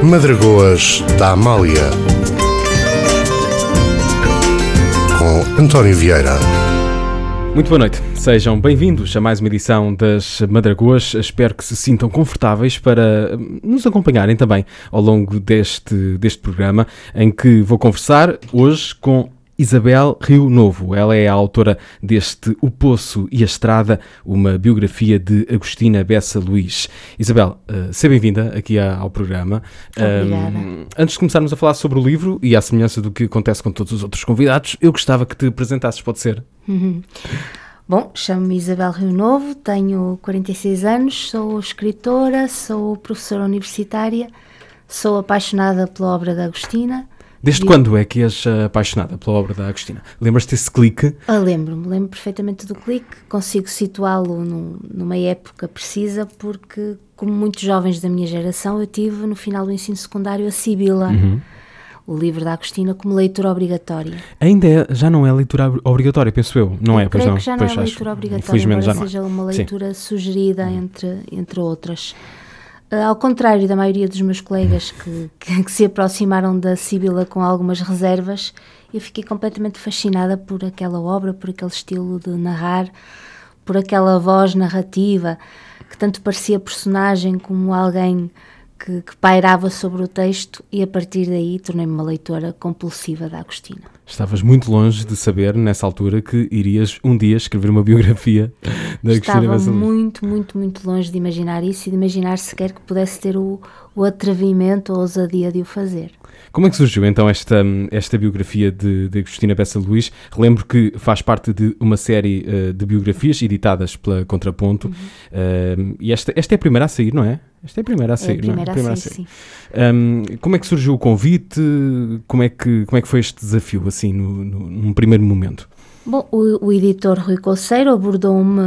Madragoas da Amália, com António Vieira. Muito boa noite, sejam bem-vindos a mais uma edição das Madragoas. Espero que se sintam confortáveis para nos acompanharem também ao longo deste programa, em que vou conversar hoje com Isabel Rio Novo. Ela é a autora deste O Poço e a Estrada, uma biografia de Agostina Bessa Luís. Isabel, seja bem-vinda aqui ao programa. Obrigada. Antes de começarmos a falar sobre o livro, e à semelhança do que acontece com todos os outros convidados, eu gostava que te apresentasses, pode ser? Bom, chamo-me Isabel Rio Novo, tenho 46 anos, sou escritora, sou professora universitária, sou apaixonada pela obra da Agostina. Desde quando é que és apaixonada pela obra da Agostina? Lembras-te desse clique? Lembro perfeitamente do clique, consigo situá-lo numa época precisa, porque, como muitos jovens da minha geração, eu tive no final do ensino secundário a Sibila, o livro da Agostina, como leitura obrigatória. Ainda já não é leitura obrigatória, penso eu, não é? Eu Pois creio não. que já não Pois é acho, leitura obrigatória, infelizmente embora já não seja é. uma leitura sugerida entre outras. Ao contrário da maioria dos meus colegas que se aproximaram da Sibila com algumas reservas, eu fiquei completamente fascinada por aquela obra, por aquele estilo de narrar, por aquela voz narrativa que tanto parecia personagem como alguém que pairava sobre o texto, e a partir daí tornei-me uma leitora compulsiva da Agostina. Estavas muito longe de saber, nessa altura, que irias um dia escrever uma biografia da Agostina Bessa Luís. Estava muito longe de imaginar isso e de imaginar sequer que pudesse ter o atrevimento ou a ousadia de o fazer. Como é que surgiu então esta biografia de Agostina Bessa Luís? Relembro que faz parte de uma série de biografias editadas pela Contraponto, e esta é a primeira a sair, não é? Esta é a primeira a sair, não é? A primeira a sair, sim. Como é que surgiu o convite? Como é que foi este desafio, assim, num primeiro momento? Bom, o editor Rui Colseiro abordou-me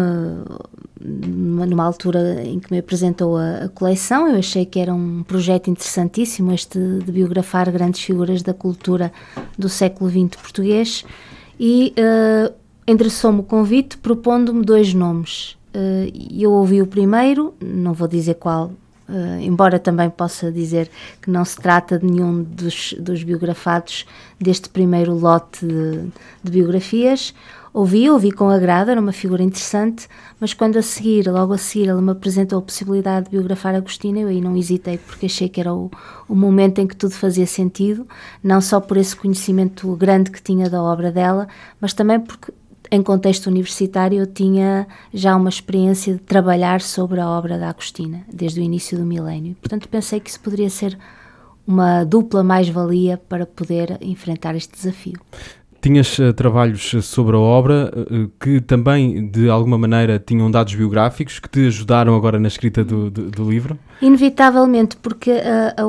numa altura em que me apresentou a coleção. Eu achei que era um projeto interessantíssimo, este de biografar grandes figuras da cultura do século XX português, e endereçou-me o convite propondo-me 2 nomes. Eu ouvi o primeiro, não vou dizer qual, embora também possa dizer que não se trata de nenhum dos biografados deste primeiro lote de biografias. Ouvi com agrado, era uma figura interessante, mas quando logo a seguir, ele me apresentou a possibilidade de biografar Agostina, eu aí não hesitei, porque achei que era o momento em que tudo fazia sentido, não só por esse conhecimento grande que tinha da obra dela, mas também porque, em contexto universitário, eu tinha já uma experiência de trabalhar sobre a obra da Agostina, desde o início do milénio. Portanto, pensei que isso poderia ser uma dupla mais-valia para poder enfrentar este desafio. Tinhas trabalhos sobre a obra que também, de alguma maneira, tinham dados biográficos que te ajudaram agora na escrita do livro? Inevitavelmente, porque a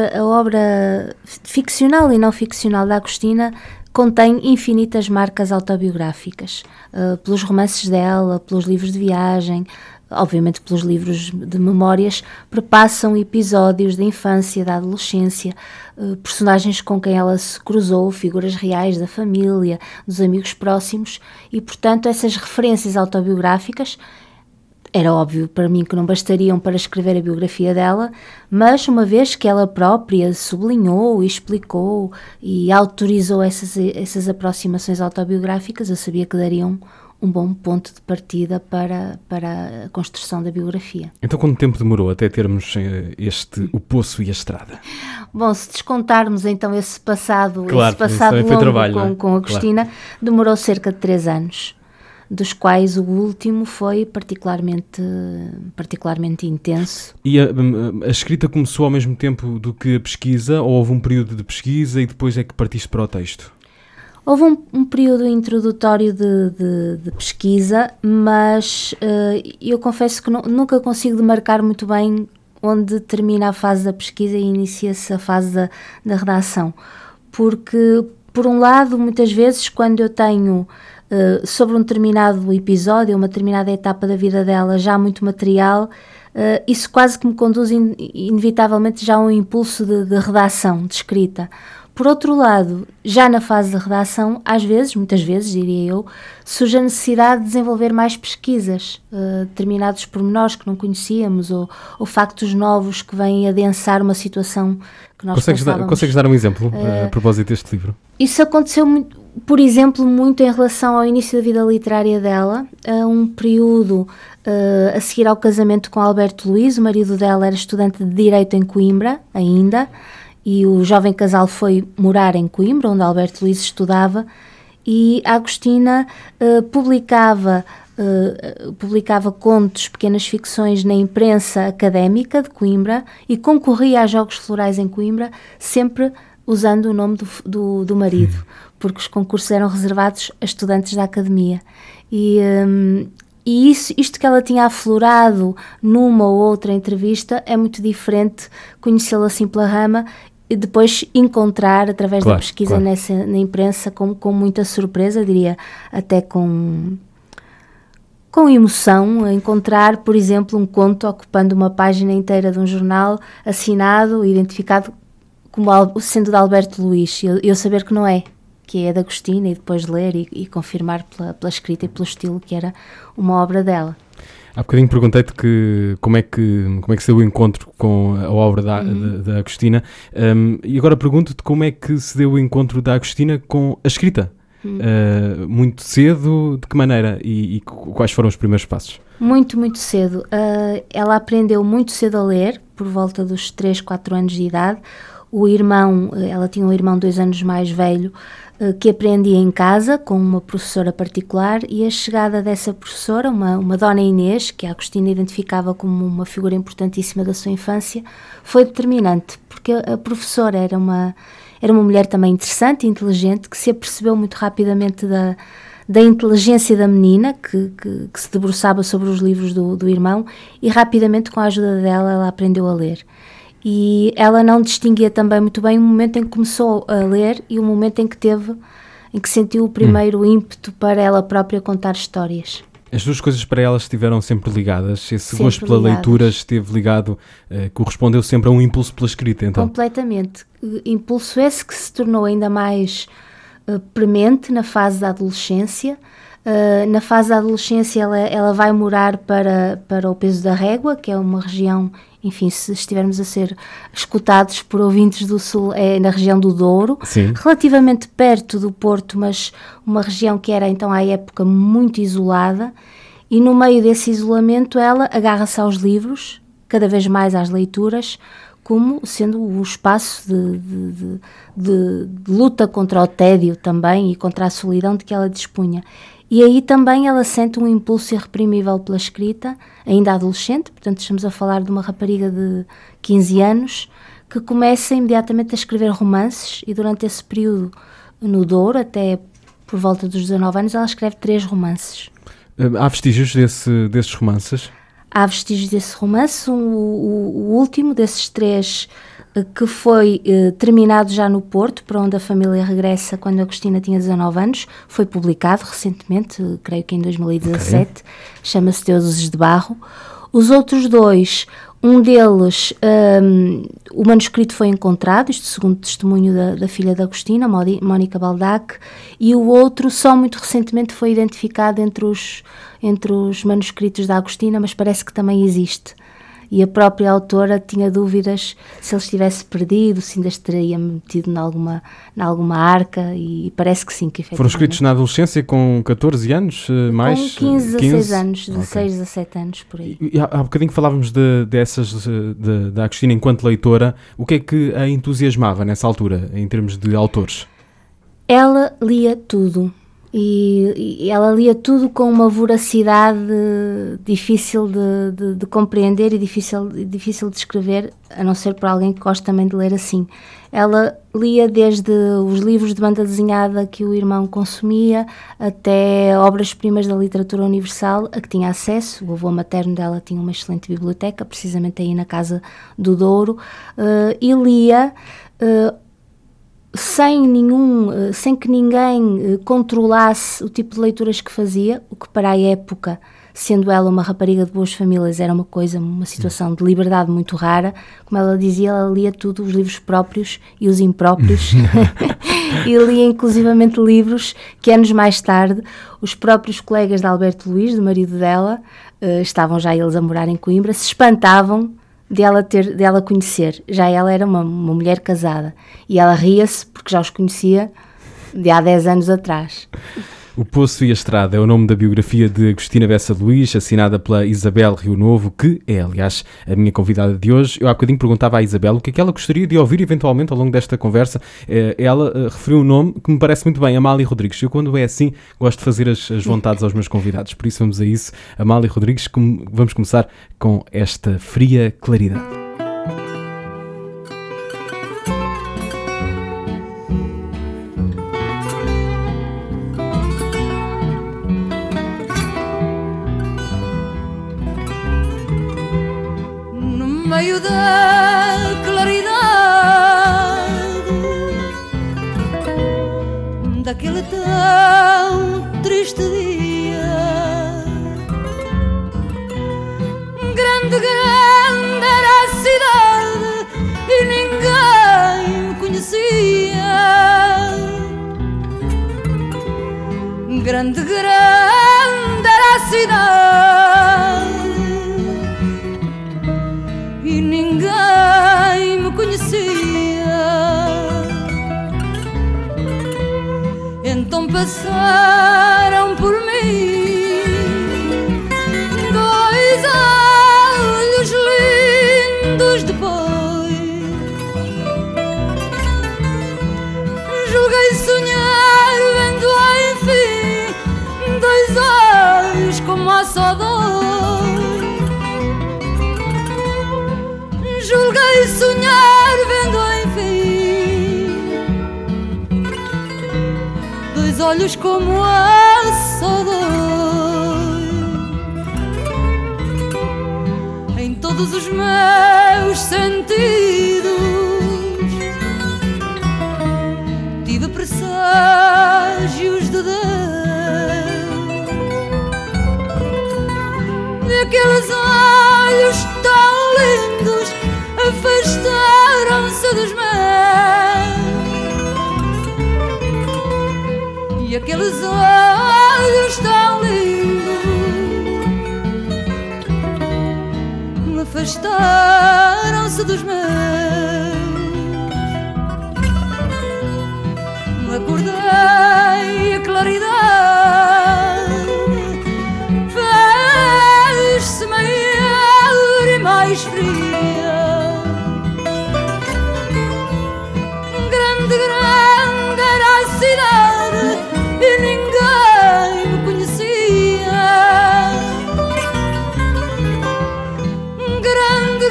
obra ficcional e não ficcional da Agostina contém infinitas marcas autobiográficas, pelos romances dela, pelos livros de viagem, obviamente pelos livros de memórias, perpassam episódios da infância, da adolescência, personagens com quem ela se cruzou, figuras reais da família, dos amigos próximos, e portanto essas referências autobiográficas era óbvio para mim que não bastariam para escrever a biografia dela, mas uma vez que ela própria sublinhou e explicou e autorizou essas aproximações autobiográficas, eu sabia que dariam um bom ponto de partida para a construção da biografia. Então, quanto tempo demorou até termos O Poço e a Estrada? Bom, se descontarmos então esse passado longo trabalho, com Agostina, demorou cerca de 3 anos, dos quais o último foi particularmente intenso. E a escrita começou ao mesmo tempo do que a pesquisa, ou houve um período de pesquisa e depois é que partiste para o texto? Houve um período introdutório de pesquisa, mas eu confesso que nunca consigo demarcar muito bem onde termina a fase da pesquisa e inicia-se a fase da redação. Porque, por um lado, muitas vezes, quando eu tenho sobre um determinado episódio, uma determinada etapa da vida dela, já muito material, isso quase que me conduz inevitavelmente já a um impulso de redação, de escrita. Por outro lado, já na fase da redação, às vezes, muitas vezes, diria eu, surge a necessidade de desenvolver mais pesquisas, determinados pormenores que não conhecíamos ou factos novos que vêm adensar uma situação que nós pensávamos. Consegues dar um exemplo a propósito deste livro? Isso aconteceu, por exemplo, muito em relação ao início da vida literária dela, a um período a seguir ao casamento com Alberto Luís. O marido dela era estudante de Direito em Coimbra, ainda, e o jovem casal foi morar em Coimbra, onde Alberto Luís estudava, e a Agostina publicava contos, pequenas ficções na imprensa académica de Coimbra e concorria a Jogos Florais em Coimbra, sempre usando o nome do marido, porque os concursos eram reservados a estudantes da academia. E isto que ela tinha aflorado numa ou outra entrevista é muito diferente conhecê-la assim pela rama e depois encontrar, através da pesquisa na imprensa, com muita surpresa, diria, até com emoção, encontrar, por exemplo, um conto ocupando uma página inteira de um jornal, assinado, identificado como sendo de Alberto Luís. Eu saber que não é, que é da Agostina, e depois ler e confirmar pela escrita e pelo estilo que era uma obra dela. Há bocadinho perguntei-te como é que se deu o encontro com a obra da Agostina, e agora pergunto-te como é que se deu o encontro da Agostina com a escrita. Muito cedo, de que maneira e quais foram os primeiros passos? Muito, muito cedo. Ela aprendeu muito cedo a ler, por volta dos 3, 4 anos de idade. Ela tinha um irmão 2 anos mais velho, que aprendia em casa com uma professora particular, e a chegada dessa professora, uma dona Inês, que a Agostina identificava como uma figura importantíssima da sua infância, foi determinante, porque a professora era uma mulher também interessante e inteligente, que se apercebeu muito rapidamente da inteligência da menina, que se debruçava sobre os livros do irmão, e rapidamente, com a ajuda dela, ela aprendeu a ler. E ela não distinguia também muito bem o momento em que começou a ler e o momento em que sentiu o primeiro ímpeto para ela própria contar histórias. As duas coisas para ela estiveram sempre ligadas. Esse gosto pela leitura esteve ligado, correspondeu sempre a um impulso pela escrita, então? Completamente. Impulso esse que se tornou ainda mais premente na fase da adolescência. Na fase da adolescência ela vai morar para o Peso da Régua, que é uma região, enfim, se estivermos a ser escutados por ouvintes do Sul, é na região do Douro. Sim. Relativamente perto do Porto, mas uma região que era então à época muito isolada, e no meio desse isolamento ela agarra-se aos livros, cada vez mais às leituras, como sendo o espaço de luta contra o tédio também e contra a solidão de que ela dispunha. E aí também ela sente um impulso irreprimível pela escrita, ainda adolescente, portanto estamos a falar de uma rapariga de 15 anos, que começa imediatamente a escrever romances, e durante esse período no Douro, até por volta dos 19 anos, ela escreve 3 romances. Há vestígios desses romances? Há vestígios desse romance, o último desses 3, que foi terminado já no Porto, para onde a família regressa quando a Agostina tinha 19 anos, foi publicado recentemente, creio que em 2017, chama-se Deuses de Barro. Os outros 2, um deles, o manuscrito foi encontrado, isto segundo testemunho da filha da Agostina, Mónica Baldac, e o outro só muito recentemente foi identificado entre os manuscritos da Agostina, mas parece que também existe. E a própria autora tinha dúvidas se ele estivesse perdido, se ainda estaria metido em alguma arca, e parece que sim, que efetivamente. Foram escritos na adolescência, com 14 anos? Mais? Com 15, 16 anos, 16, 17 anos, por aí. E há bocadinho falávamos da Agostina enquanto leitora. O que é que a entusiasmava nessa altura, em termos de autores? Ela lia tudo. E ela lia tudo com uma voracidade difícil de compreender e difícil de escrever, a não ser por alguém que gosta também de ler assim. Ela lia desde os livros de banda desenhada que o irmão consumia, até obras-primas da literatura universal a que tinha acesso. O avô materno dela tinha uma excelente biblioteca, precisamente aí na Casa do Douro, e lia sem que ninguém controlasse o tipo de leituras que fazia, o que para a época sendo ela uma rapariga de boas famílias, era uma situação de liberdade muito rara. Como ela dizia, ela lia tudo, os livros próprios e os impróprios, e lia inclusivamente livros que anos mais tarde os próprios colegas de Alberto Luís, do marido dela, estavam já eles a morar em Coimbra, se espantavam de ela conhecer. Já ela era uma mulher casada e ela ria-se porque já os conhecia de há 10 anos atrás. O Poço e a Estrada é o nome da biografia de Agostina Bessa Luís, assinada pela Isabel Rio Novo, que é, aliás, a minha convidada de hoje. Eu há bocadinho perguntava à Isabel o que é que ela gostaria de ouvir eventualmente ao longo desta conversa. Ela referiu um nome que me parece muito bem, Amália Rodrigues. Eu, quando é assim, gosto de fazer as vontades aos meus convidados. Por isso vamos a isso. Amália Rodrigues, vamos começar com esta fria claridade. No meio da claridade daquele tão triste dia, grande era a cidade e ninguém me conhecia. Grande era a cidade e ninguém me conhecia. Então passaram por mim 2 olhos lindos depois. Julguei sonhar vendo enfim 2 olhos como há só 2. Julguei sonhar vendo enfim 2 olhos como há só 2. Em todos os meus sentidos tive presságios de Deus, de aqueles olhos tão lindos afastaram-se dos meus, e aqueles olhos tão lindos afastaram-se dos meus. Acordei a claridade fez-se maior e mais fria. Grande era a cidade e ninguém me conhecia. Grande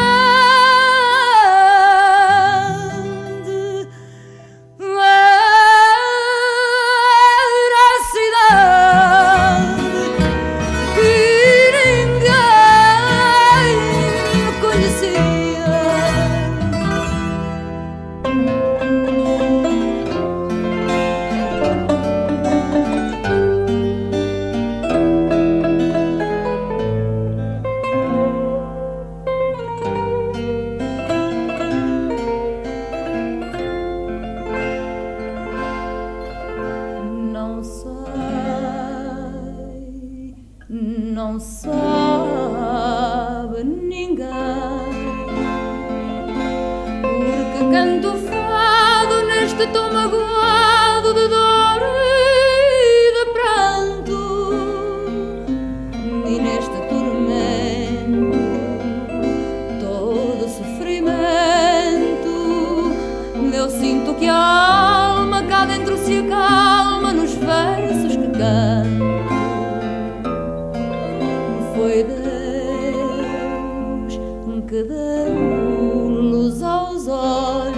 era a cidade e ninguém me conhecia. Não sabe ninguém, porque canto fado neste tom magoado de dor e de pranto, e neste tormento todo sofrimento. Eu sinto que a alma cá dentro se acalma nos versos que canto. Foi Deus que deu luz aos olhos,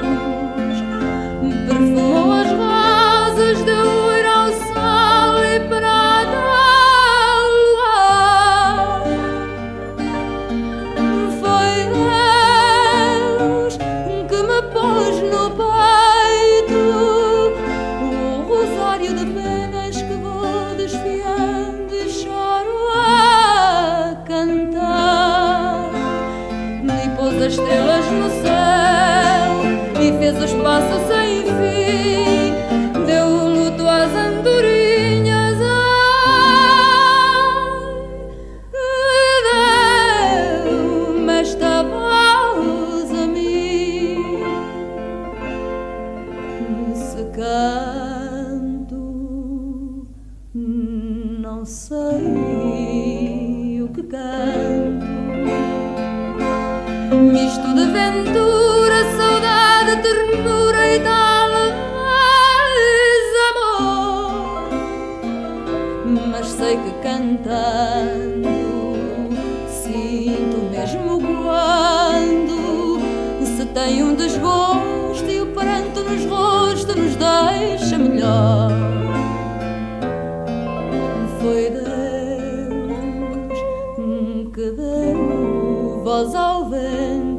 perfumou as rosas, deu ir ao sol e prata ao luar. Foi Deus que me pôs no peito o rosário de penas que vou se canto, não sei o que canto. Misto de ventura, saudade, ternura e talvez amor. Mas sei que cantando sinto mesmo quando se tem um desgosto e o pranto nos rostos nos deixa melhor. Foi Deus que deu voz ao vento,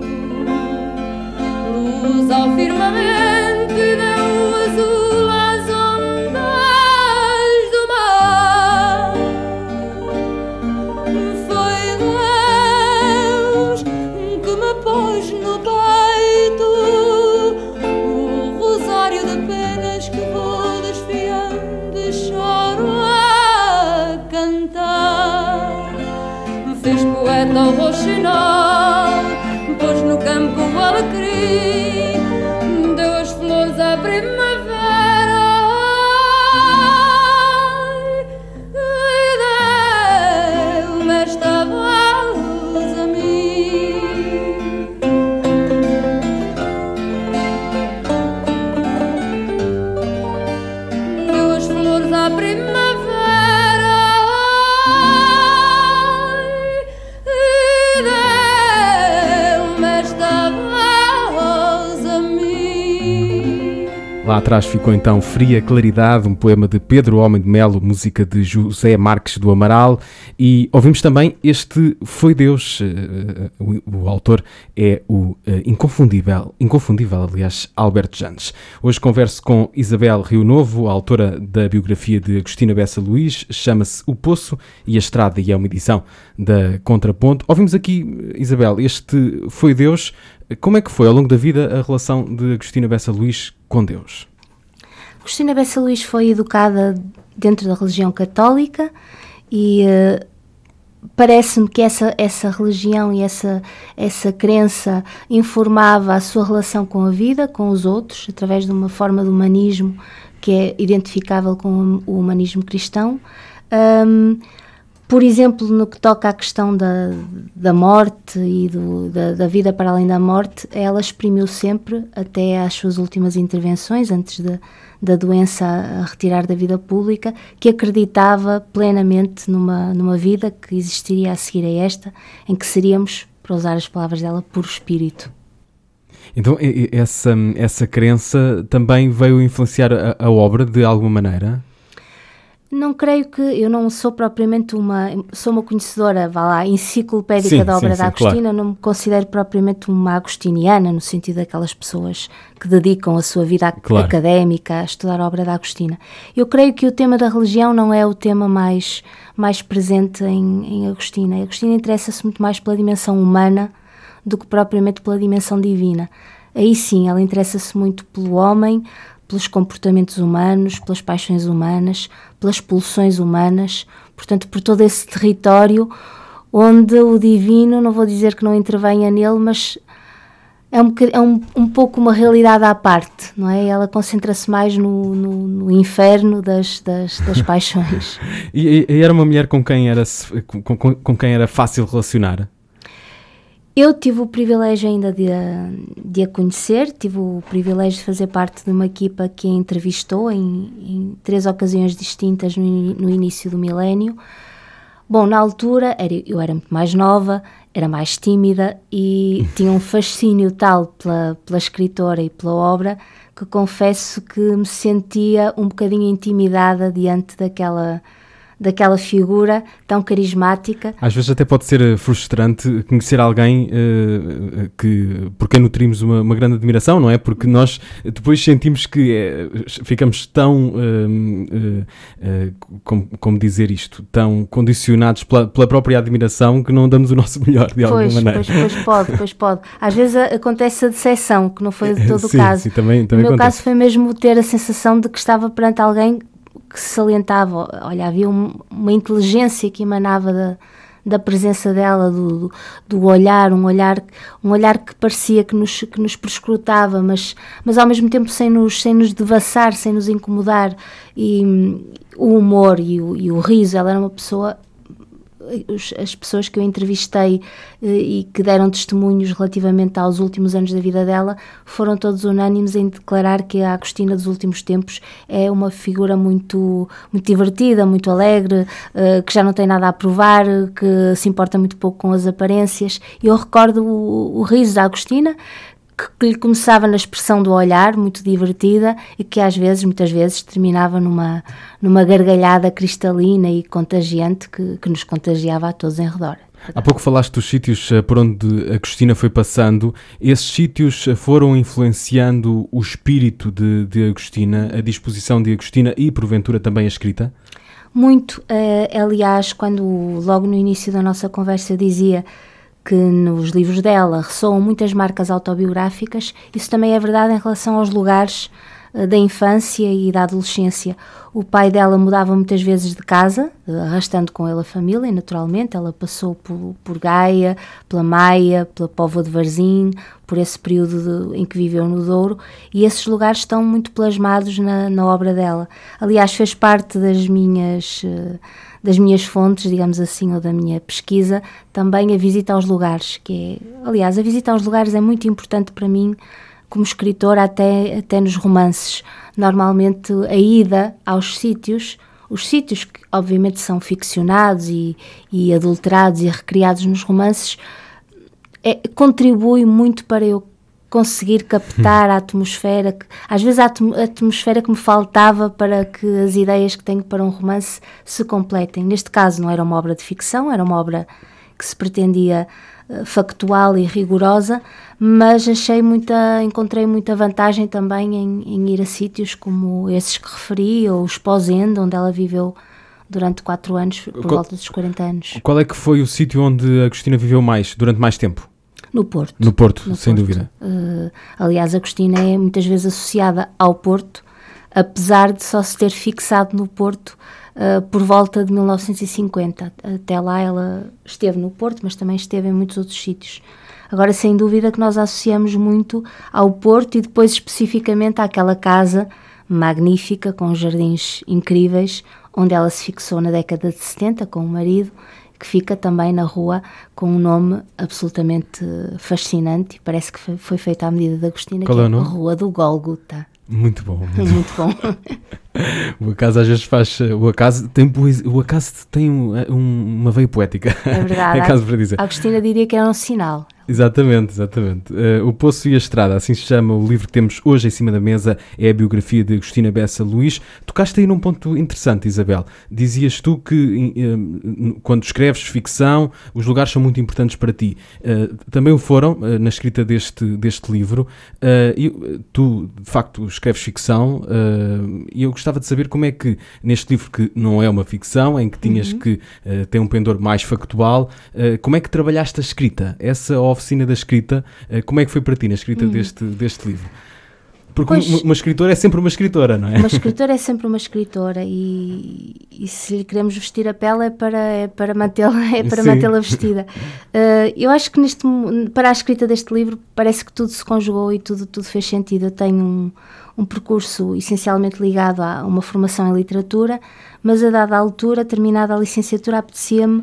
luz ao firmamento e deu azul às ondas do mar. Foi Deus que me pôs no peito o rosário de penas que vou desfiando e choro a cantar. Fez poeta o roxinol, pôs no campo o alecrim, deu as flores à primavera e deu-me esta voz a mim. Deu as flores à primavera e deu-me esta voz a mim. Lá atrás ficou então Fria Claridade, um poema de Pedro Homem de Melo, música de José Marques do Amaral, e ouvimos também este Foi Deus. O autor é o inconfundível, aliás, Alberto Jannes. Hoje converso com Isabel Rio Novo, autora da biografia de Agostina Bessa Luís, chama-se O Poço e a Estrada e é uma edição da Contraponto. Ouvimos aqui, Isabel, este Foi Deus. Como é que foi ao longo da vida a relação de Agostina Bessa Luís com Deus? Agostina Bessa Luís foi educada dentro da religião católica e parece-me que essa religião e essa crença informava a sua relação com a vida, com os outros, através de uma forma de humanismo que é identificável com o humanismo cristão. Por exemplo, no que toca à questão da morte e da vida para além da morte, ela exprimiu sempre, até às suas últimas intervenções, antes da doença a retirar da vida pública, que acreditava plenamente numa vida que existiria a seguir a esta, em que seríamos, para usar as palavras dela, puro espírito. Então, essa crença também veio influenciar a obra de alguma maneira? Não creio que... Eu não sou propriamente sou uma conhecedora, enciclopédica da obra da Agostina, claro. Não me considero propriamente uma agostiniana, no sentido daquelas pessoas que dedicam a sua vida académica a estudar a obra da Agostina. Eu creio que o tema da religião não é o tema mais presente em Agostina. A Agostina interessa-se muito mais pela dimensão humana do que propriamente pela dimensão divina. Aí sim, ela interessa-se muito pelo homem, pelos comportamentos humanos, pelas paixões humanas, pelas pulsões humanas, portanto, por todo esse território onde o divino, não vou dizer que não intervenha nele, mas é um pouco uma realidade à parte, não é? Ela concentra-se mais no inferno das paixões. E era uma mulher com quem era fácil relacionar? Eu tive o privilégio ainda de a conhecer, tive o privilégio de fazer parte de uma equipa que a entrevistou em 3 ocasiões distintas no início do milénio. Bom, na altura eu era muito mais nova, era mais tímida e tinha um fascínio tal pela escritora e pela obra que confesso que me sentia um bocadinho intimidada diante daquela figura tão carismática. Às vezes até pode ser frustrante conhecer alguém por quem nutrimos uma grande admiração, não é? Porque nós depois sentimos que ficamos tão, como dizer isto, tão condicionados pela própria admiração que não damos o nosso melhor de alguma maneira. Pois pode. Às vezes acontece a decepção, que não foi de todo o caso. Sim, também no meu acontece. Caso foi mesmo ter a sensação de que estava perante alguém que se salientava, olha, havia uma inteligência que emanava da presença dela, do olhar, um olhar que parecia que nos perscrutava, mas ao mesmo tempo sem nos devassar, sem nos incomodar, e o humor e o riso. Ela era uma pessoa... As pessoas que eu entrevistei e que deram testemunhos relativamente aos últimos anos da vida dela foram todos unânimes em declarar que a Agostina dos últimos tempos é uma figura muito, muito divertida, muito alegre, que já não tem nada a provar, que se importa muito pouco com as aparências. Eu recordo o riso da Agostina, que lhe começava na expressão do olhar, muito divertida, e que muitas vezes, terminava numa gargalhada cristalina e contagiante que nos contagiava a todos em redor. Há pouco falaste dos sítios por onde a Agostina foi passando. Esses sítios foram influenciando o espírito de Agostina, a disposição de Agostina e, porventura, também a escrita? Muito. Aliás, quando logo no início da nossa conversa eu dizia que nos livros dela ressoam muitas marcas autobiográficas, isso também é verdade em relação aos lugares da infância e da adolescência. O pai dela mudava muitas vezes de casa, arrastando com ele a família, e naturalmente ela passou por Gaia, pela Maia, pela Póvoa de Varzim, por esse período em que viveu no Douro, e esses lugares estão muito plasmados na obra dela. Aliás, fez parte das minhas fontes, digamos assim, ou da minha pesquisa, também a visita aos lugares, aliás, a visita aos lugares é muito importante para mim como escritora, até nos romances. Normalmente a ida aos sítios, os sítios que obviamente são ficcionados e adulterados e recriados nos romances, contribui muito para eu conseguir captar a atmosfera, às vezes a atmosfera que me faltava para que as ideias que tenho para um romance se completem. Neste caso não era uma obra de ficção, era uma obra que se pretendia factual e rigorosa, mas encontrei muita vantagem também em ir a sítios como esses que referi, ou os Posende, onde ela viveu durante 4 anos, por volta dos 40 anos. Qual é que foi o sítio onde a Agostina viveu durante mais tempo? No Porto. No Porto, sem dúvida. Aliás, a Agostina é muitas vezes associada ao Porto, apesar de só se ter fixado no Porto por volta de 1950. Até lá ela esteve no Porto, mas também esteve em muitos outros sítios. Agora, sem dúvida que nós associamos muito ao Porto e depois especificamente àquela casa magnífica, com jardins incríveis, onde ela se fixou na década de 70 com o marido, que fica também na rua com um nome absolutamente fascinante e parece que foi feita à medida da Agostina, que é a Rua do Gólgota. Muito bom. Muito bom. O acaso às vezes faz... O acaso tem uma veia poética. É verdade. É caso para dizer. A Agostina diria que era um sinal. Exatamente. O Poço e a Estrada, assim se chama o livro que temos hoje em cima da mesa, é a biografia de Agostina Bessa Luís. Tocaste aí num ponto interessante, Isabel. Dizias tu que quando escreves ficção, os lugares são muito importantes para ti. Também o foram na escrita deste livro. Tu, de facto, escreves ficção e eu gostava de saber como é que, neste livro que não é uma ficção, em que tinhas que ter um pendor mais factual, como é que trabalhaste a escrita? Essa oficina da escrita, como é que foi para ti na escrita deste livro? Porque uma escritora é sempre uma escritora, não é? Uma escritora é sempre uma escritora e se lhe queremos vestir a pele é para mantê-la vestida. Eu acho que para a escrita deste livro parece que tudo se conjugou e tudo fez sentido. Eu tenho um percurso essencialmente ligado a uma formação em literatura, mas a dada altura, terminada a licenciatura, apetecia-me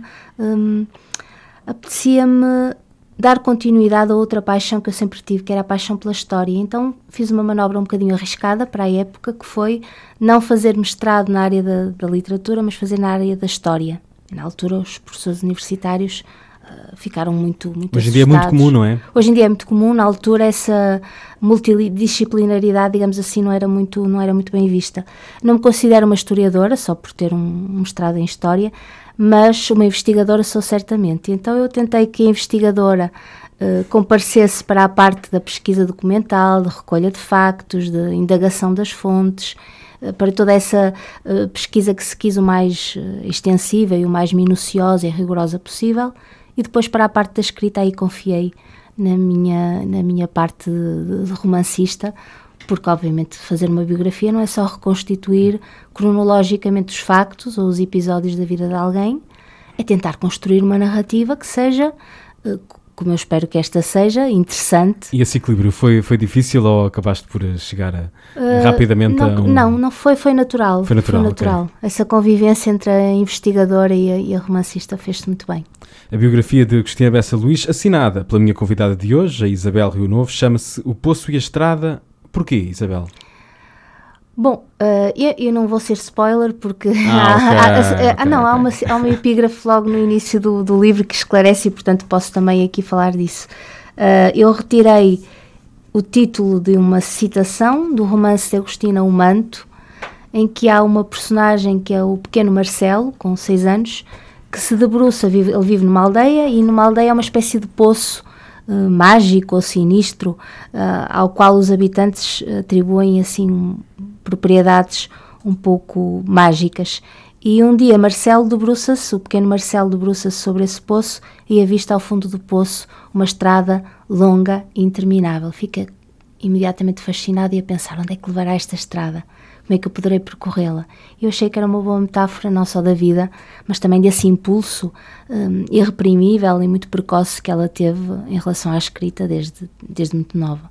dar continuidade a outra paixão que eu sempre tive, que era a paixão pela história. Então fiz uma manobra um bocadinho arriscada para a época, que foi não fazer mestrado na área da literatura, mas fazer na área da história. Na altura os professores universitários ficaram muito assustados. Hoje em dia é muito comum, não é? Hoje em dia é muito comum. Na altura essa multidisciplinaridade, digamos assim, não era muito bem vista. Não me considero uma historiadora, só por ter um mestrado em História, mas uma investigadora sou certamente. Então eu tentei que a investigadora comparecesse para a parte da pesquisa documental, de recolha de factos, de indagação das fontes, para toda essa pesquisa que se quis o mais extensiva e o mais minuciosa e rigorosa possível, e depois para a parte da escrita aí confiei na minha parte de romancista, porque obviamente fazer uma biografia não é só reconstituir cronologicamente os factos ou os episódios da vida de alguém, é tentar construir uma narrativa que seja, como eu espero que esta seja, interessante. E esse equilíbrio foi difícil ou acabaste por chegar rapidamente a um... Não foi natural. Foi natural. Okay. Essa convivência entre a investigadora e a romancista fez-se muito bem. A biografia de Agostina Bessa Luís, assinada pela minha convidada de hoje, a Isabel Rio Novo, chama-se O Poço e a Estrada. Porquê, Isabel? Bom, eu não vou ser spoiler porque há uma epígrafe logo no início do livro que esclarece e, portanto, posso também aqui falar disso. Eu retirei o título de uma citação do romance de Agostina, O Manto, em que há uma personagem que é o pequeno Marcelo, com 6 anos, que se debruça, ele vive numa aldeia e numa aldeia é uma espécie de poço mágico ou sinistro, ao qual os habitantes atribuem assim propriedades um pouco mágicas. E um dia o pequeno Marcelo debruça-se sobre esse poço e avista ao fundo do poço uma estrada longa e interminável. Fica imediatamente fascinado e a pensar: onde é que levará esta estrada? Como é que eu poderei percorrê-la? Eu achei que era uma boa metáfora não só da vida, mas também desse impulso irreprimível e muito precoce que ela teve em relação à escrita desde muito nova.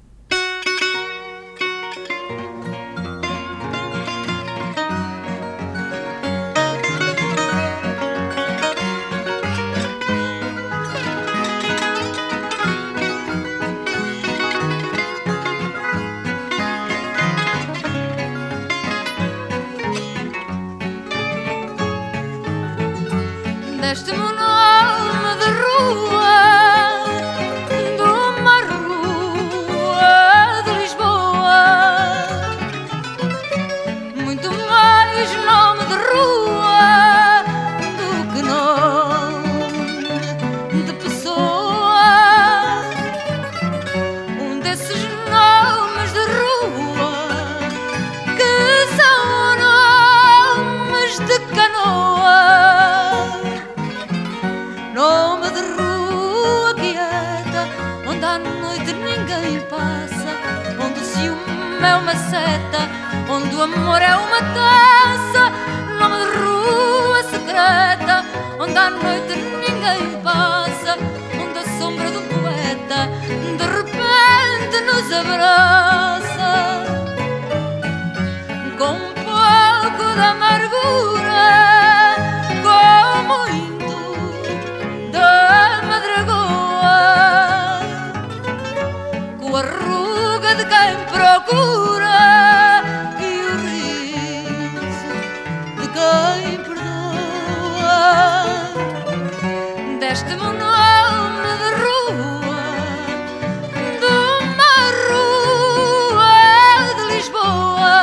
Deste-me o nome de rua, de uma rua de Lisboa, muito mais nome de rua do que nome de pessoa. Um desses nomes de rua que são nomes de canoa. Nome de rua quieta, onde à noite ninguém passa, onde o ciúme é uma seta, onde o amor é uma taça. Nome de rua secreta, onde à noite ninguém passa, onde a sombra do poeta de repente nos abraça. Com um pouco de amargura, com muito da madragoa, com a ruga de quem procura e o riso de quem perdoa. Deste-me o nome de rua, de uma rua de Lisboa.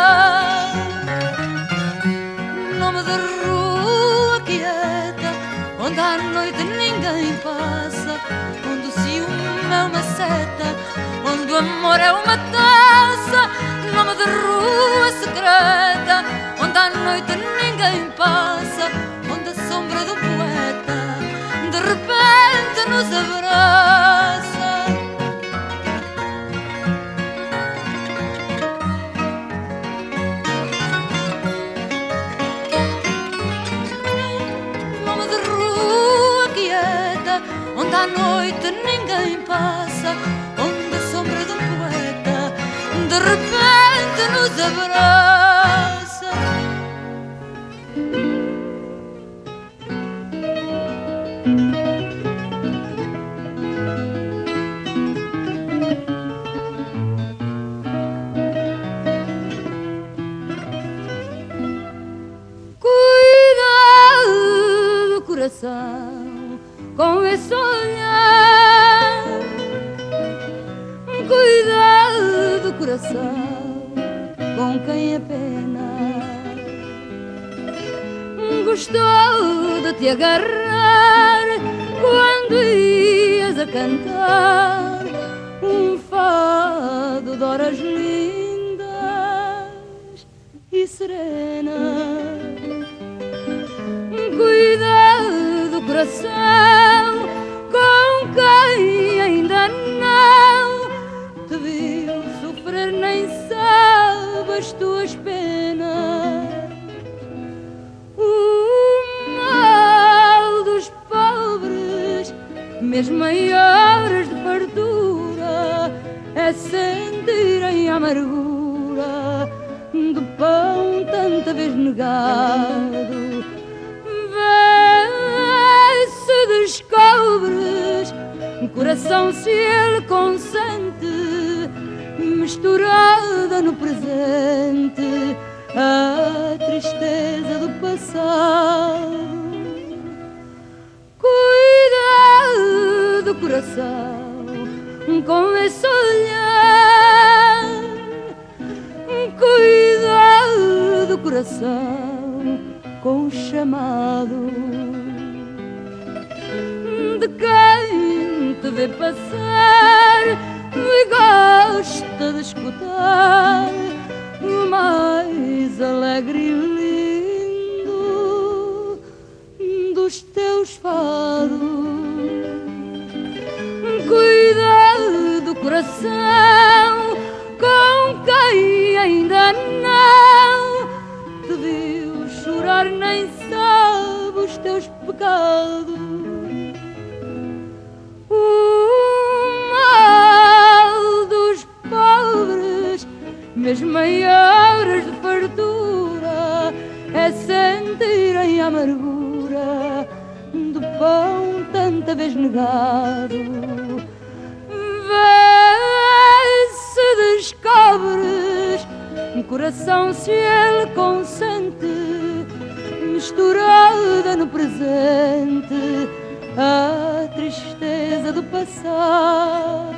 Nome de rua quieta, onde à noite ninguém passa, onde o ciúme é uma seta, onde o amor é uma taça. Nome de rua secreta, onde à noite ninguém passa, onde a sombra do poeta de repente nos abraça. Nome de rua quieta, onde à noite ninguém passa, onde a sombra do poeta de repente nos abraça. Cuidado, coração, com esse olhar. Cuidado, coração, com quem é pena. Gostou de te agarrar quando ias a cantar um fado de horas lindas e serenas. Cuidado, coração, com quem ainda não te viu sofrer, nem sabe as tuas penas. O mal dos mesmo em horas de fartura, é sentirem a amargura do pão tanta vez negado. Vê se descobres um coração, se ele consente, misturada no presente a tristeza do passado. Cuida do coração com esse olhar, cuida do coração com o chamado de quem te vê passar e gosta de escutar o mais alegre e lindo dos teus fados. Cuida do coração com quem ainda não te viu chorar, nem sabe os teus pecados. O mal dos pobres, mesmo em horas de fartura, é sentirem a amargura do pão tanta vez negado. Vê se descobres um coração, se ele consente, misturada no presente a tristeza do passado.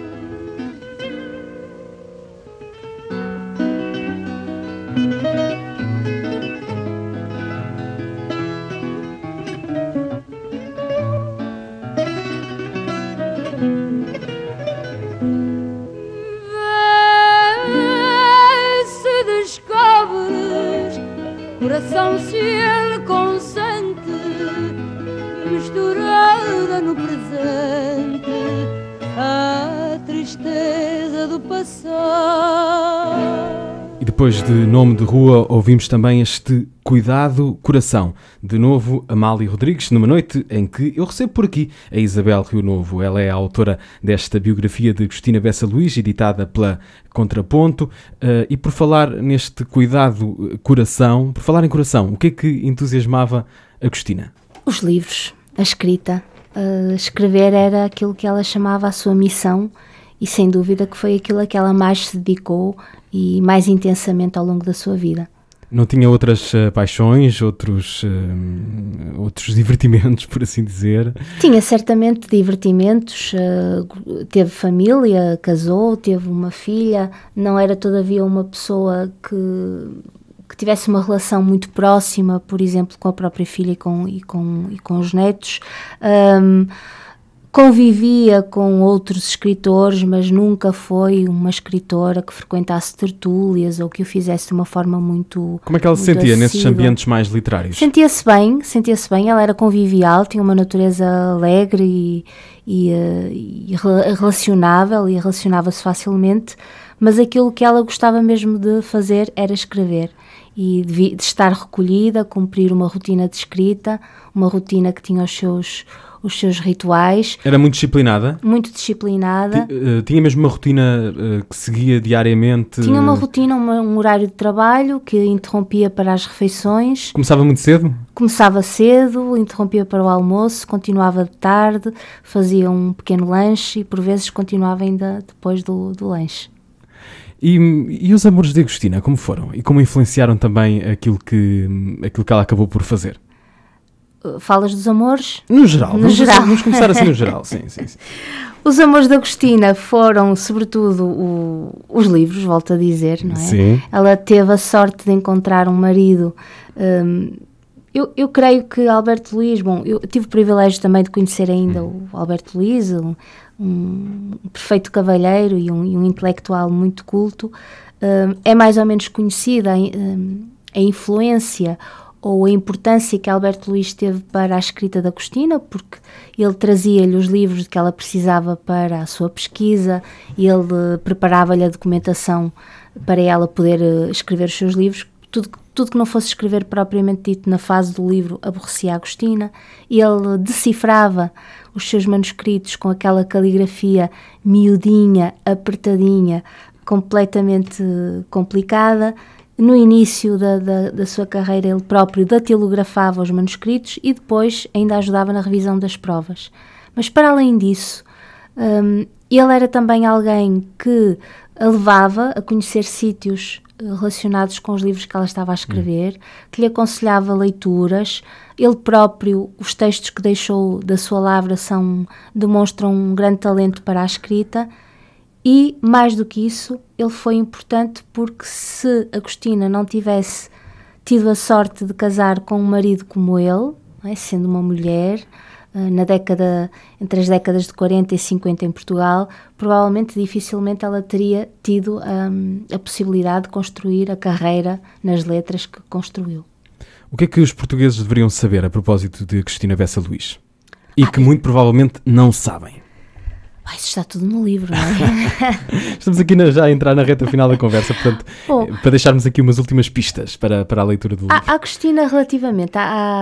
Coração, se ele consente, misturada no presente a tristeza do passado. E depois de Nome de Rua, ouvimos também este Cuidado Coração. De novo, Amália Rodrigues, numa noite em que eu recebo por aqui a Isabel Rio Novo. Ela é a autora desta biografia de Agostina Bessa Luís, editada pela Contraponto. E por falar neste Cuidado Coração, por falar em coração, o que é que entusiasmava Agostina? Os livros, a escrita. Escrever era aquilo que ela chamava a sua missão, e sem dúvida que foi aquilo a que ela mais se dedicou e mais intensamente ao longo da sua vida. Não tinha outras paixões, outros divertimentos, por assim dizer? Tinha certamente divertimentos, teve família, casou, teve uma filha, não era todavia uma pessoa que tivesse uma relação muito próxima, por exemplo, com a própria filha e com os netos. Convivia com outros escritores, mas nunca foi uma escritora que frequentasse tertúlias ou que o fizesse de uma forma muito... Como é que ela se sentia nesses ambientes mais literários? Sentia-se bem, ela era convivial, tinha uma natureza alegre e relacionável, e relacionava-se facilmente, mas aquilo que ela gostava mesmo de fazer era escrever e de estar recolhida, cumprir uma rotina de escrita, uma rotina que tinha os seus rituais. Era muito disciplinada? Muito disciplinada. Tinha mesmo uma rotina que seguia diariamente? Tinha uma rotina, um horário de trabalho que interrompia para as refeições. Começava muito cedo? Começava cedo, interrompia para o almoço, continuava de tarde, fazia um pequeno lanche e por vezes continuava ainda depois do lanche. E os amores de Agostina, como foram? E como influenciaram também aquilo que ela acabou por fazer? Falas dos amores? No geral. Vamos começar assim no geral, sim. Os amores de Agostina foram, sobretudo, os livros, volto a dizer, não é? Sim. Ela teve a sorte de encontrar um marido. Eu creio que Alberto Luís, eu tive o privilégio também de conhecer ainda o Alberto Luís, um perfeito cavalheiro e um intelectual muito culto. É mais ou menos conhecida a influência ou a importância que Alberto Luís teve para a escrita da Agostina, porque ele trazia-lhe os livros de que ela precisava para a sua pesquisa, e ele preparava-lhe a documentação para ela poder escrever os seus livros. tudo que não fosse escrever propriamente dito na fase do livro aborrecia a Agostina. Ele decifrava os seus manuscritos com aquela caligrafia miudinha, apertadinha, completamente complicada. No início da sua carreira, ele próprio datilografava os manuscritos e depois ainda ajudava na revisão das provas. Mas para além disso, ele era também alguém que a levava a conhecer sítios relacionados com os livros que ela estava a escrever, que lhe aconselhava leituras. Ele próprio, os textos que deixou da sua lavra demonstram um grande talento para a escrita. E, mais do que isso, ele foi importante porque se Agostina não tivesse tido a sorte de casar com um marido como ele, não é, sendo uma mulher, entre as décadas de 40 e 50 em Portugal, provavelmente, dificilmente ela teria tido a possibilidade de construir a carreira nas letras que construiu. O que é que os portugueses deveriam saber a propósito de Agostina Bessa Luís? E que muito provavelmente não sabem. Isso está tudo no livro, não é? Estamos aqui já a entrar na reta final da conversa, portanto, para deixarmos aqui umas últimas pistas para a leitura do livro. A Agostina, relativamente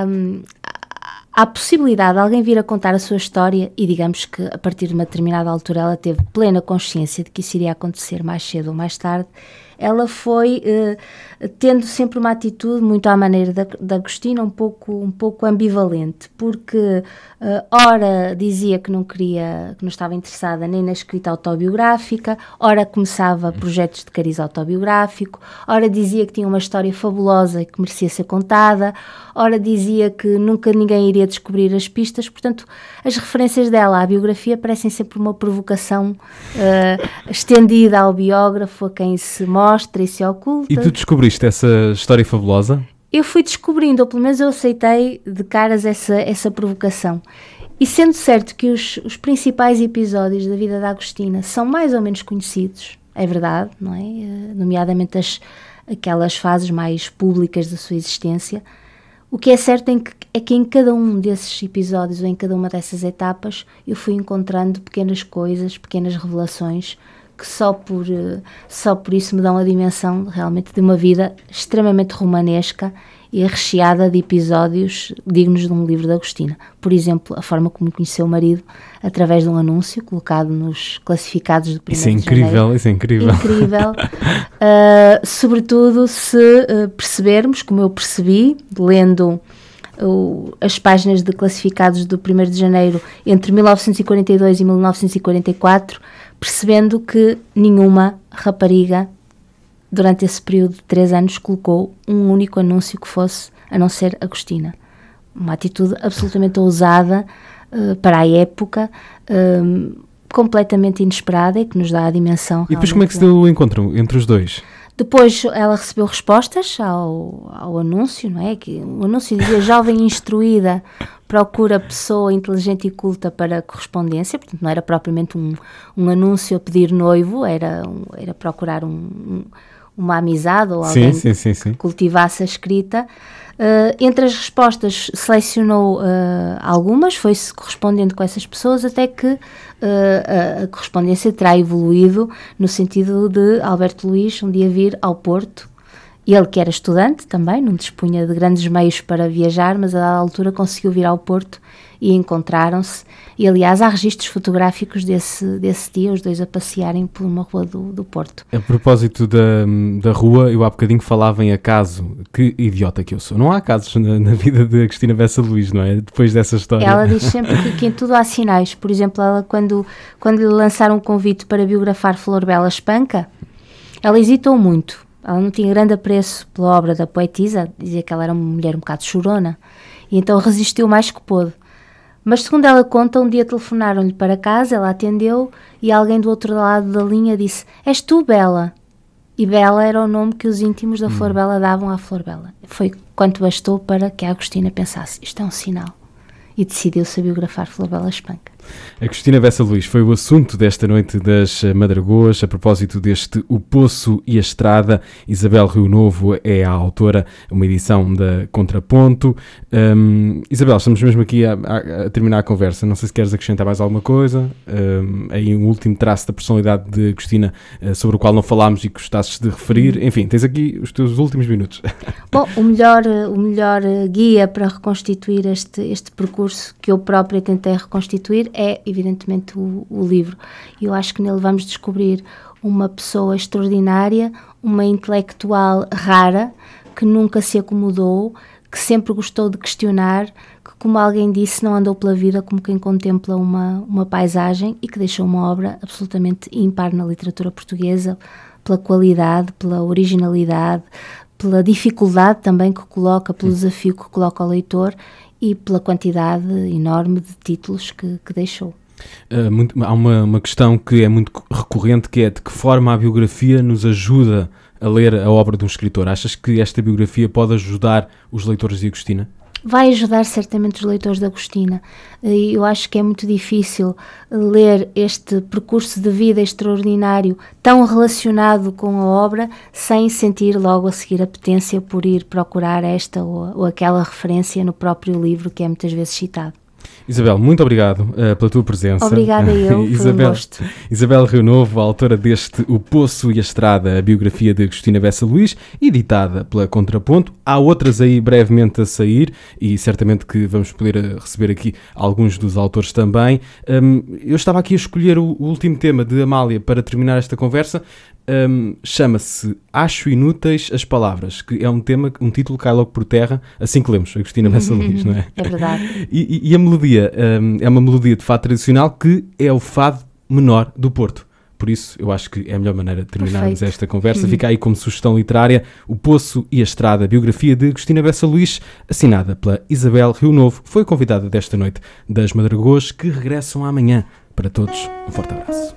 à possibilidade de alguém vir a contar a sua história, e digamos que a partir de uma determinada altura ela teve plena consciência de que isso iria acontecer mais cedo ou mais tarde, ela foi tendo sempre uma atitude muito à maneira da Agostina, um pouco ambivalente, porque ora dizia que não estava interessada nem na escrita autobiográfica, ora começava projetos de cariz autobiográfico, ora dizia que tinha uma história fabulosa e que merecia ser contada, ora dizia que nunca ninguém iria descobrir as pistas. Portanto, as referências dela à biografia parecem sempre uma provocação estendida ao biógrafo, a quem se mostra e se oculta. E tu descobriste essa história fabulosa? Eu fui descobrindo, ou pelo menos eu aceitei de caras essa provocação. E sendo certo que os principais episódios da vida da Agostina são mais ou menos conhecidos, é verdade, não é? Nomeadamente aquelas fases mais públicas da sua existência, o que é certo é que em cada um desses episódios, ou em cada uma dessas etapas, eu fui encontrando pequenas coisas, pequenas revelações, que só por isso me dão a dimensão realmente de uma vida extremamente romanesca e recheada de episódios dignos de um livro de Agostina. Por exemplo, a forma como conheceu o marido através de um anúncio colocado nos classificados do 1º de janeiro. Isso é incrível. Incrível. Sobretudo se percebermos, como eu percebi, lendo as páginas de classificados do 1º de janeiro entre 1942 e 1944, percebendo que nenhuma rapariga durante esse período de 3 anos colocou um único anúncio que fosse, a não ser Agostina. Uma atitude absolutamente ousada para a época, completamente inesperada e que nos dá a dimensão. E depois como é que se deu o encontro entre os dois? Depois ela recebeu respostas ao anúncio, não é? Que o anúncio dizia: jovem instruída procura pessoa inteligente e culta para correspondência. Portanto, não era propriamente um anúncio a pedir noivo, era procurar uma amizade ou alguém que cultivasse a escrita. Entre as respostas selecionou algumas, foi-se correspondendo com essas pessoas, até que a correspondência terá evoluído no sentido de Alberto Luís um dia vir ao Porto. Ele, que era estudante também, não dispunha de grandes meios para viajar, mas a dada altura conseguiu vir ao Porto e encontraram-se. E, aliás, há registros fotográficos desse dia, os dois a passearem por uma rua do Porto. A propósito da rua, eu há bocadinho falava em acaso. Que idiota que eu sou. Não há acasos na vida de Agostina Bessa Luís, não é? Depois dessa história. Ela diz sempre que em tudo há sinais. Por exemplo, ela quando lhe lançaram um convite para biografar Flor Bela Espanca, ela hesitou muito. Ela não tinha grande apreço pela obra da poetisa, dizia que ela era uma mulher um bocado chorona, e então resistiu mais que pôde. Mas, segundo ela conta, um dia telefonaram-lhe para casa, ela atendeu e alguém do outro lado da linha disse: és tu, Bela? E Bela era o nome que os íntimos da Flor Bela davam à Flor Bela. Foi quanto bastou para que a Agostina pensasse: isto é um sinal. e decidiu-se a biografar Flabela Espanca. A Cristina Bessa Luís foi o assunto desta noite das Madragoas, a propósito deste O Poço e a Estrada. Isabel Rio Novo é a autora, uma edição da Contraponto. Isabel, estamos mesmo aqui a terminar a conversa. Não sei se queres acrescentar mais alguma coisa. Aí um último traço da personalidade de Cristina, sobre o qual não falámos e gostasses de referir. Enfim, tens aqui os teus últimos minutos. Bom, o melhor guia para reconstituir este percurso que eu própria tentei reconstituir é, evidentemente, o livro. Eu acho que nele vamos descobrir uma pessoa extraordinária, uma intelectual rara, que nunca se acomodou, que sempre gostou de questionar, que, como alguém disse, não andou pela vida como quem contempla uma paisagem, e que deixou uma obra absolutamente ímpar na literatura portuguesa, pela qualidade, pela originalidade, pela dificuldade também que coloca, pelo desafio que coloca ao leitor e pela quantidade enorme de títulos que deixou. Há uma questão que é muito recorrente, que é: de que forma a biografia nos ajuda a ler a obra de um escritor? Achas que esta biografia pode ajudar os leitores de Agostina? Vai ajudar certamente os leitores de Agostina. Eu acho que é muito difícil ler este percurso de vida extraordinário tão relacionado com a obra sem sentir logo a seguir apetência por ir procurar esta ou aquela referência no próprio livro que é muitas vezes citado. Isabel, muito obrigado pela tua presença. Obrigada eu, foi um gosto. Isabel Rio Novo, autora deste O Poço e a Estrada, a biografia de Cristina Bessa Luís, editada pela Contraponto. Há outras aí brevemente a sair e certamente que vamos poder receber aqui alguns dos autores também. Eu estava aqui a escolher o último tema de Amália para terminar esta conversa. Chama-se Acho Inúteis as Palavras, que é um título que cai logo por terra assim que lemos a Cristina Bessa Luís, não é? É verdade. E a melodia é uma melodia de fado tradicional, que é o fado menor do Porto. Por isso, eu acho que é a melhor maneira de terminarmos esta conversa. Fica aí como sugestão literária: O Poço e a Estrada, biografia de Cristina Bessa Luís, assinada pela Isabel Rio Novo. Foi convidada desta noite das Madragoas, que regressam amanhã. Para todos, um forte abraço.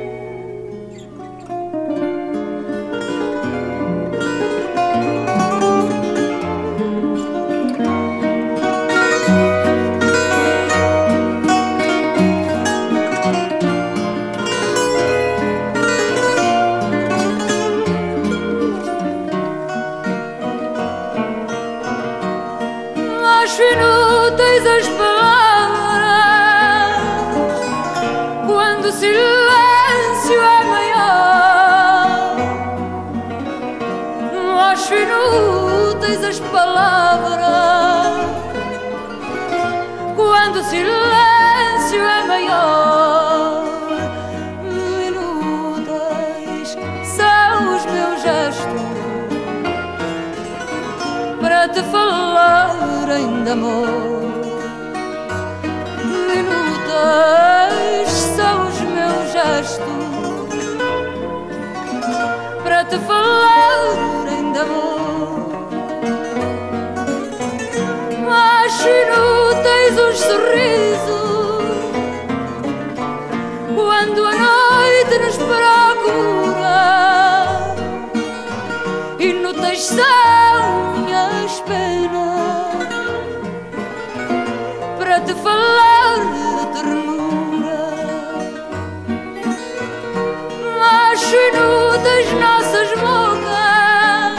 Acho inúteis as palavras quando o silêncio é maior. Acho inúteis as palavras quando o silêncio é maior. Inúteis são os meus gestos para te falar de amor. Inúteis são os meus gestos para te falarem de amor. Acho inúteis os sorrisos quando a noite nos procura. Inúteis são minhas penas para te falar de ternura. Acho inúteis nossas bocas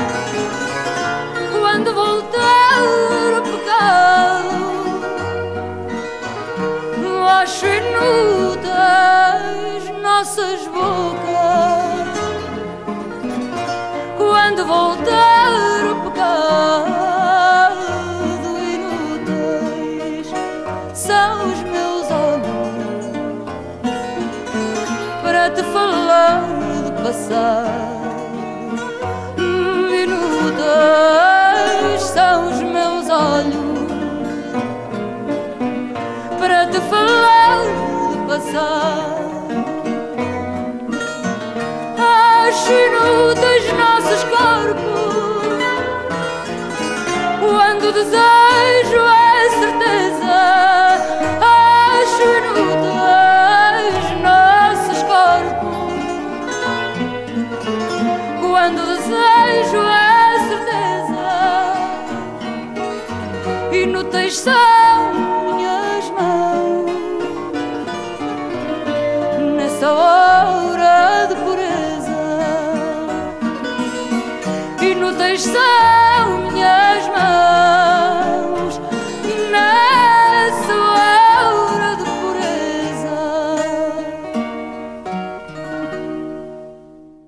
quando voltar o pecado. Acho inúteis nossas bocas quando voltar o pecado. São os meus olhos para te falar do passado. Inúteis são os meus olhos para te falar do passado. Acho inúteis nossos corpos quando o desejo é certeza. Acho inúteis nossos corpos quando o desejo é certeza. Inúteis são no Teixeiro.